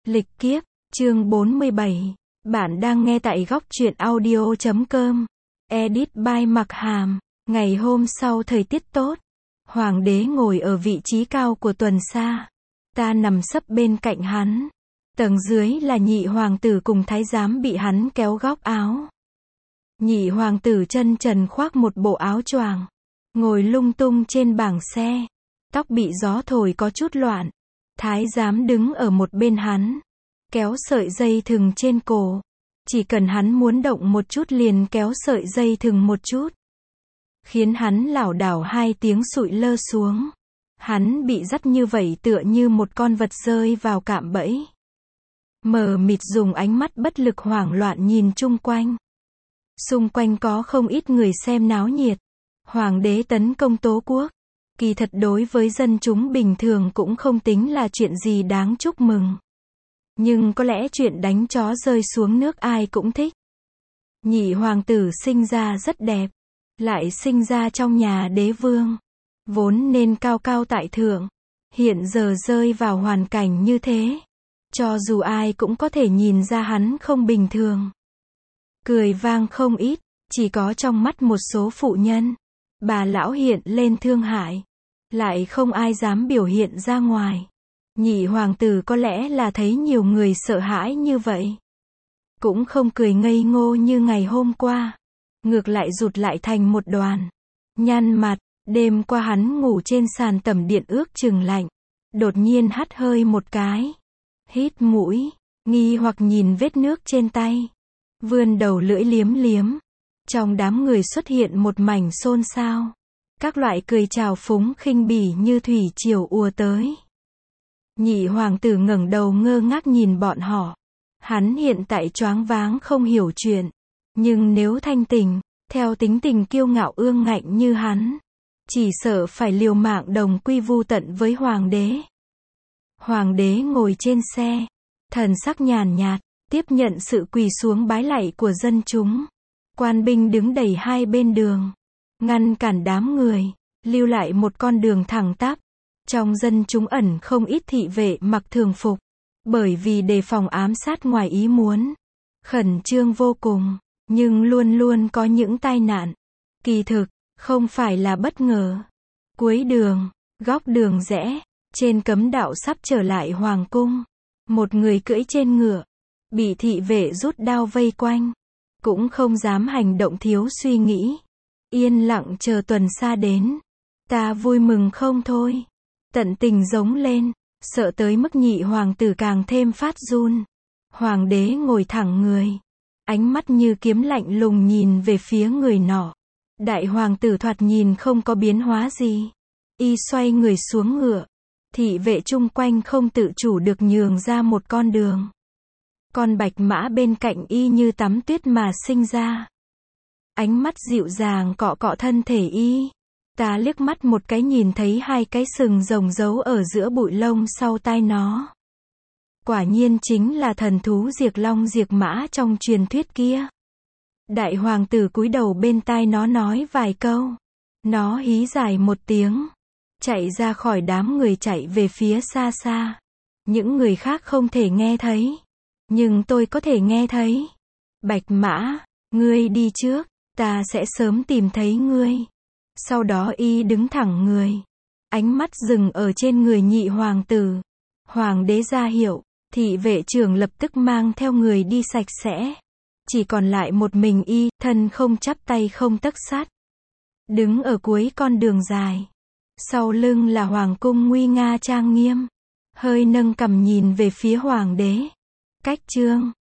Lịch kiếp, chương 47. Bạn đang nghe tại góc truyện audio.com. Edit by Mặc Hàm. Ngày hôm sau thời tiết tốt. Hoàng đế ngồi ở vị trí cao của tuần sa. Ta nằm sấp bên cạnh hắn. Tầng dưới là nhị hoàng tử cùng thái giám bị hắn kéo góc áo. Nhị hoàng tử chân trần khoác một bộ áo choàng, ngồi lung tung trên bảng xe. Tóc bị gió thổi có chút loạn. Thái giám đứng ở một bên hắn, kéo sợi dây thừng trên cổ. Chỉ cần hắn muốn động một chút liền kéo sợi dây thừng một chút, khiến hắn lảo đảo 2 tiếng sụi lơ xuống. Hắn bị dắt như vậy tựa như một con vật rơi vào cạm bẫy. Mờ mịt dùng ánh mắt bất lực hoảng loạn nhìn chung quanh. Xung quanh có không ít người xem náo nhiệt. Hoàng đế tấn công Tố quốc. Kỳ thật đối với dân chúng bình thường cũng không tính là chuyện gì đáng chúc mừng. Nhưng có lẽ chuyện đánh chó rơi xuống nước ai cũng thích. Nhị hoàng tử sinh ra rất đẹp, lại sinh ra trong nhà đế vương, vốn nên cao cao tại thượng, hiện giờ rơi vào hoàn cảnh như thế. Cho dù ai cũng có thể nhìn ra hắn không bình thường. Cười vang không ít, chỉ có trong mắt một số phụ nhân, bà lão hiện lên thương hại, lại không ai dám biểu hiện ra ngoài. Nhị hoàng tử có lẽ là thấy nhiều người sợ hãi như vậy, cũng không cười ngây ngô như ngày hôm qua, ngược lại rụt lại thành một đoàn, nhăn mặt. Đêm qua hắn ngủ trên sàn tẩm điện ước chừng lạnh, đột nhiên hắt hơi một cái, hít mũi, nghi hoặc nhìn vết nước trên tay, vươn đầu lưỡi liếm liếm. Trong đám người xuất hiện một mảnh xôn xao, các loại cười chào phúng khinh bỉ như thủy triều ùa tới. Nhị hoàng tử ngẩng đầu ngơ ngác nhìn bọn họ. Hắn hiện tại choáng váng không hiểu chuyện, nhưng nếu thanh tỉnh, theo tính tình kiêu ngạo ương ngạnh như hắn, chỉ sợ phải liều mạng đồng quy vu tận với hoàng đế. Hoàng đế ngồi trên xe, thần sắc nhàn nhạt, tiếp nhận sự quỳ xuống bái lạy của dân chúng. Quan binh đứng đầy hai bên đường, ngăn cản đám người, lưu lại một con đường thẳng tắp. Trong dân chúng ẩn không ít thị vệ mặc thường phục, bởi vì đề phòng ám sát ngoài ý muốn, khẩn trương vô cùng, nhưng luôn luôn có những tai nạn. Kỳ thực, không phải là bất ngờ. Cuối đường, góc đường rẽ, trên cấm đạo sắp trở lại hoàng cung, một người cưỡi trên ngựa, bị thị vệ rút đao vây quanh, cũng không dám hành động thiếu suy nghĩ, yên lặng chờ tuần sa đến. Ta vui mừng không thôi, tận tình giống lên, sợ tới mức nhị hoàng tử càng thêm phát run. Hoàng đế ngồi thẳng người, ánh mắt như kiếm lạnh lùng nhìn về phía người nọ. Đại hoàng tử thoạt nhìn không có biến hóa gì, y xoay người xuống ngựa, thị vệ chung quanh không tự chủ được nhường ra một con đường. Con bạch mã bên cạnh y như tắm tuyết mà sinh ra, ánh mắt dịu dàng cọ cọ thân thể y. Ta liếc mắt một cái nhìn thấy 2 cái sừng rồng giấu ở giữa bụi lông sau tai nó. Quả nhiên chính là thần thú diệt long diệt mã trong truyền thuyết kia. Đại hoàng tử cúi đầu bên tai nó nói vài câu. Nó hí dài một tiếng, chạy ra khỏi đám người, chạy về phía xa xa. Những người khác không thể nghe thấy, nhưng tôi có thể nghe thấy. Bạch mã, ngươi đi trước, ta sẽ sớm tìm thấy ngươi. Sau đó y đứng thẳng người, ánh mắt dừng ở trên người nhị hoàng tử. Hoàng đế ra hiệu, thị vệ trưởng lập tức mang theo người đi sạch sẽ. Chỉ còn lại một mình y, thân không chắp tay không tấc sắt, đứng ở cuối con đường dài. Sau lưng là hoàng cung nguy nga trang nghiêm, hơi nâng cằm nhìn về phía hoàng đế. Cách chương